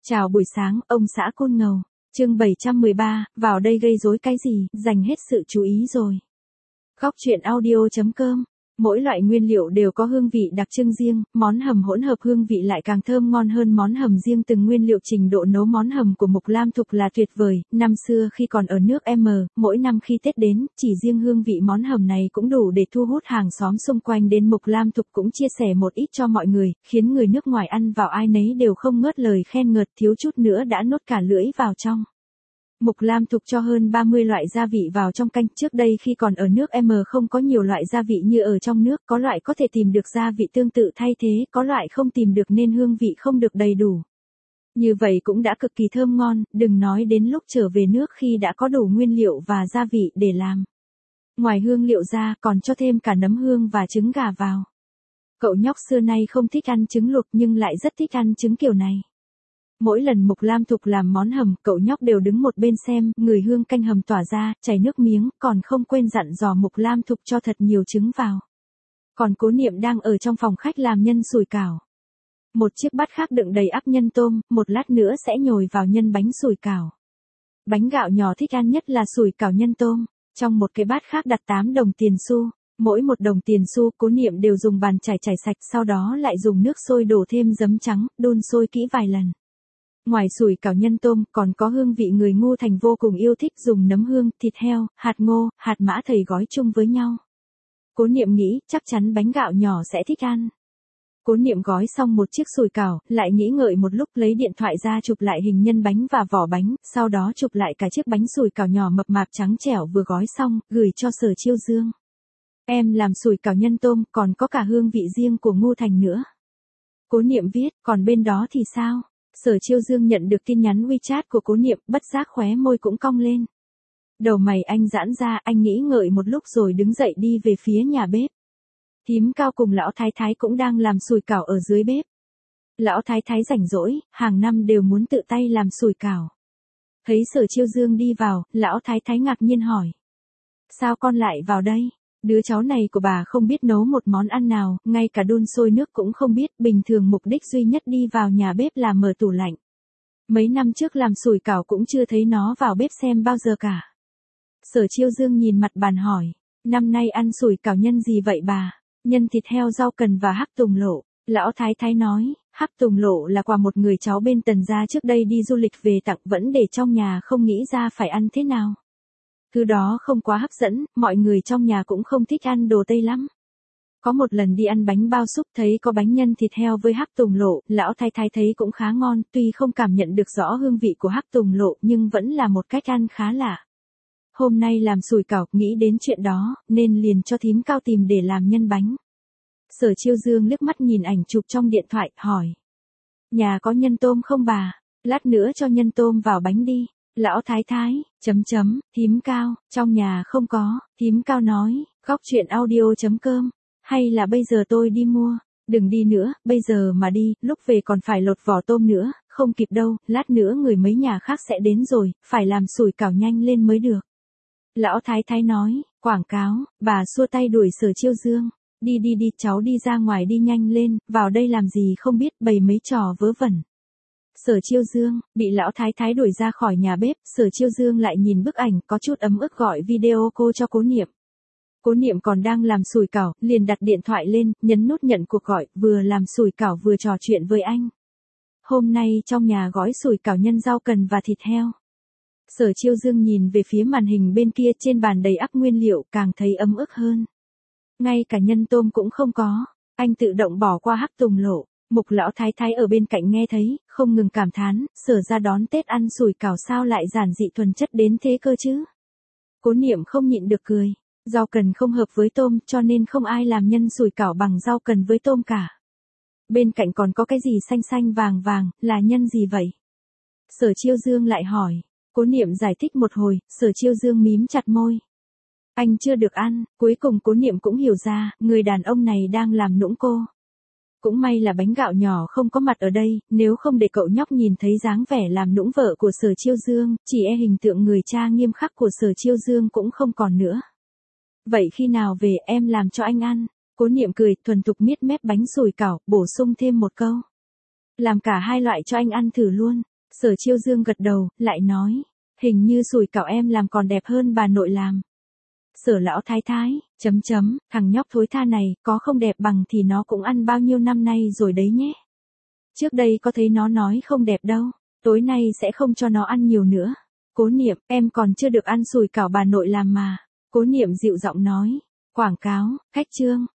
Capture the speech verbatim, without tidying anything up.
Chào buổi sáng, ông xã Côn Ngầu. Chương bảy trăm mười ba, vào đây gây rối cái gì, dành hết sự chú ý rồi. Góc truyện audio chấm com. Mỗi loại nguyên liệu đều có hương vị đặc trưng riêng, món hầm hỗn hợp hương vị lại càng thơm ngon hơn món hầm riêng từng nguyên liệu. Trình độ nấu món hầm của Mục Lam Thục là tuyệt vời, năm xưa khi còn ở nước M, mỗi năm khi Tết đến, chỉ riêng hương vị món hầm này cũng đủ để thu hút hàng xóm xung quanh đến. Mục Lam Thục cũng chia sẻ một ít cho mọi người, khiến người nước ngoài ăn vào ai nấy đều không ngớt lời khen ngợi, thiếu chút nữa đã nuốt cả lưỡi vào trong. Mục Lam Thục cho hơn ba mươi loại gia vị vào trong canh. Trước đây khi còn ở nước M không có nhiều loại gia vị như ở trong nước, có loại có thể tìm được gia vị tương tự thay thế, có loại không tìm được nên hương vị không được đầy đủ. Như vậy cũng đã cực kỳ thơm ngon, đừng nói đến lúc trở về nước khi đã có đủ nguyên liệu và gia vị để làm. Ngoài hương liệu ra còn cho thêm cả nấm hương và trứng gà vào. Cậu nhóc xưa nay không thích ăn trứng luộc nhưng lại rất thích ăn trứng kiểu này. Mỗi lần Mục Lam Thục làm món hầm, cậu nhóc đều đứng một bên xem, ngửi hương canh hầm tỏa ra, chảy nước miếng, còn không quên dặn dò Mục Lam Thục cho thật nhiều trứng vào. Còn Cố Niệm đang ở trong phòng khách làm nhân sủi cảo. Một chiếc bát khác đựng đầy ắp nhân tôm, một lát nữa sẽ nhồi vào nhân bánh sủi cảo. Bánh gạo nhỏ thích ăn nhất là sủi cảo nhân tôm. Trong một cái bát khác đặt tám đồng tiền xu. Mỗi một đồng tiền xu, Cố Niệm đều dùng bàn chải chải sạch, sau đó lại dùng nước sôi đổ thêm giấm trắng, đun sôi kỹ vài lần. Ngoài sủi cảo nhân tôm, còn có hương vị người Ngu Thành vô cùng yêu thích, dùng nấm hương, thịt heo, hạt ngô, hạt mã thầy gói chung với nhau. Cố Niệm nghĩ, chắc chắn bánh gạo nhỏ sẽ thích ăn. Cố Niệm gói xong một chiếc sủi cảo, lại nghĩ ngợi một lúc, lấy điện thoại ra chụp lại hình nhân bánh và vỏ bánh, sau đó chụp lại cả chiếc bánh sủi cảo nhỏ mập mạp trắng trẻo vừa gói xong, gửi cho Sở Chiêu Dương. Em làm sủi cảo nhân tôm, còn có cả hương vị riêng của Ngu Thành nữa. Cố Niệm viết, còn bên đó thì sao? Sở Chiêu Dương nhận được tin nhắn WeChat của Cố Niệm, bất giác khóe môi cũng cong lên. Đầu mày anh giãn ra, anh nghĩ ngợi một lúc rồi đứng dậy đi về phía nhà bếp. Thím Cao cùng lão thái thái cũng đang làm sủi cảo ở dưới bếp. Lão thái thái rảnh rỗi, hàng năm đều muốn tự tay làm sủi cảo. Thấy Sở Chiêu Dương đi vào, lão thái thái ngạc nhiên hỏi. Sao con lại vào đây? Đứa cháu này của bà không biết nấu một món ăn nào, ngay cả đun sôi nước cũng không biết, bình thường mục đích duy nhất đi vào nhà bếp là mở tủ lạnh. Mấy năm trước làm sủi cảo cũng chưa thấy nó vào bếp xem bao giờ cả. Sở Chiêu Dương nhìn mặt bàn hỏi, năm nay ăn sủi cảo nhân gì vậy bà? Nhân thịt heo, rau cần và hắc tùng lộ. Lão thái thái nói, hắc tùng lộ là quà một người cháu bên Tần gia trước đây đi du lịch về tặng, vẫn để trong nhà không nghĩ ra phải ăn thế nào. Thứ đó không quá hấp dẫn, mọi người trong nhà cũng không thích ăn đồ Tây lắm. Có một lần đi ăn bánh bao súp thấy có bánh nhân thịt heo với hắc tùng lộ, lão thái thái thấy cũng khá ngon, tuy không cảm nhận được rõ hương vị của hắc tùng lộ nhưng vẫn là một cách ăn khá lạ. Hôm nay làm sủi cảo, nghĩ đến chuyện đó, nên liền cho thím Cao tìm để làm nhân bánh. Sở Chiêu Dương liếc mắt nhìn ảnh chụp trong điện thoại, hỏi. Nhà có nhân tôm không bà? Lát nữa cho nhân tôm vào bánh đi. Lão thái thái, chấm chấm, thím Cao, trong nhà không có, thím Cao nói, góc truyện audio chấm com, hay là bây giờ tôi đi mua, đừng đi nữa, bây giờ mà đi, lúc về còn phải lột vỏ tôm nữa, không kịp đâu, lát nữa người mấy nhà khác sẽ đến rồi, phải làm sủi cảo nhanh lên mới được. Lão thái thái nói, quảng cáo, bà xua tay đuổi Sở Chiêu Dương, đi đi đi, cháu đi ra ngoài đi nhanh lên, vào đây làm gì không biết, bày mấy trò vớ vẩn. Sở Chiêu Dương, bị lão thái thái đuổi ra khỏi nhà bếp, Sở Chiêu Dương lại nhìn bức ảnh, có chút ấm ức gọi video cô cho Cố Niệm. Cố Niệm còn đang làm sủi cảo, liền đặt điện thoại lên, nhấn nút nhận cuộc gọi, vừa làm sủi cảo vừa trò chuyện với anh. Hôm nay trong nhà gói sủi cảo nhân rau cần và thịt heo. Sở Chiêu Dương nhìn về phía màn hình bên kia, trên bàn đầy ắp nguyên liệu, càng thấy ấm ức hơn. Ngay cả nhân tôm cũng không có, anh tự động bỏ qua hắc tùng lộ. Mục lão thái thái ở bên cạnh nghe thấy, không ngừng cảm thán, Sở ra đón Tết ăn sủi cảo sao lại giản dị thuần chất đến thế cơ chứ. Cố Niệm không nhịn được cười, rau cần không hợp với tôm cho nên không ai làm nhân sủi cảo bằng rau cần với tôm cả. Bên cạnh còn có cái gì xanh xanh vàng vàng, là nhân gì vậy? Sở Chiêu Dương lại hỏi, Cố Niệm giải thích một hồi, Sở Chiêu Dương mím chặt môi. Anh chưa được ăn, cuối cùng Cố Niệm cũng hiểu ra, người đàn ông này đang làm nũng cô. Cũng may là bánh gạo nhỏ không có mặt ở đây, nếu không để cậu nhóc nhìn thấy dáng vẻ làm nũng vợ của Sở Chiêu Dương, chỉ e hình tượng người cha nghiêm khắc của Sở Chiêu Dương cũng không còn nữa. Vậy khi nào về em làm cho anh ăn? Cố Niệm cười, thuần thục miết mép bánh sủi cảo, bổ sung thêm một câu. Làm cả hai loại cho anh ăn thử luôn. Sở Chiêu Dương gật đầu, lại nói, hình như sủi cảo em làm còn đẹp hơn bà nội làm. Sở lão thái thái, chấm chấm, thằng nhóc thối tha này, có không đẹp bằng thì nó cũng ăn bao nhiêu năm nay rồi đấy nhé. Trước đây có thấy nó nói không đẹp đâu, tối nay sẽ không cho nó ăn nhiều nữa. Cố Niệm, em còn chưa được ăn sủi cảo bà nội làm mà. Cố Niệm dịu giọng nói, quảng cáo, khách trương,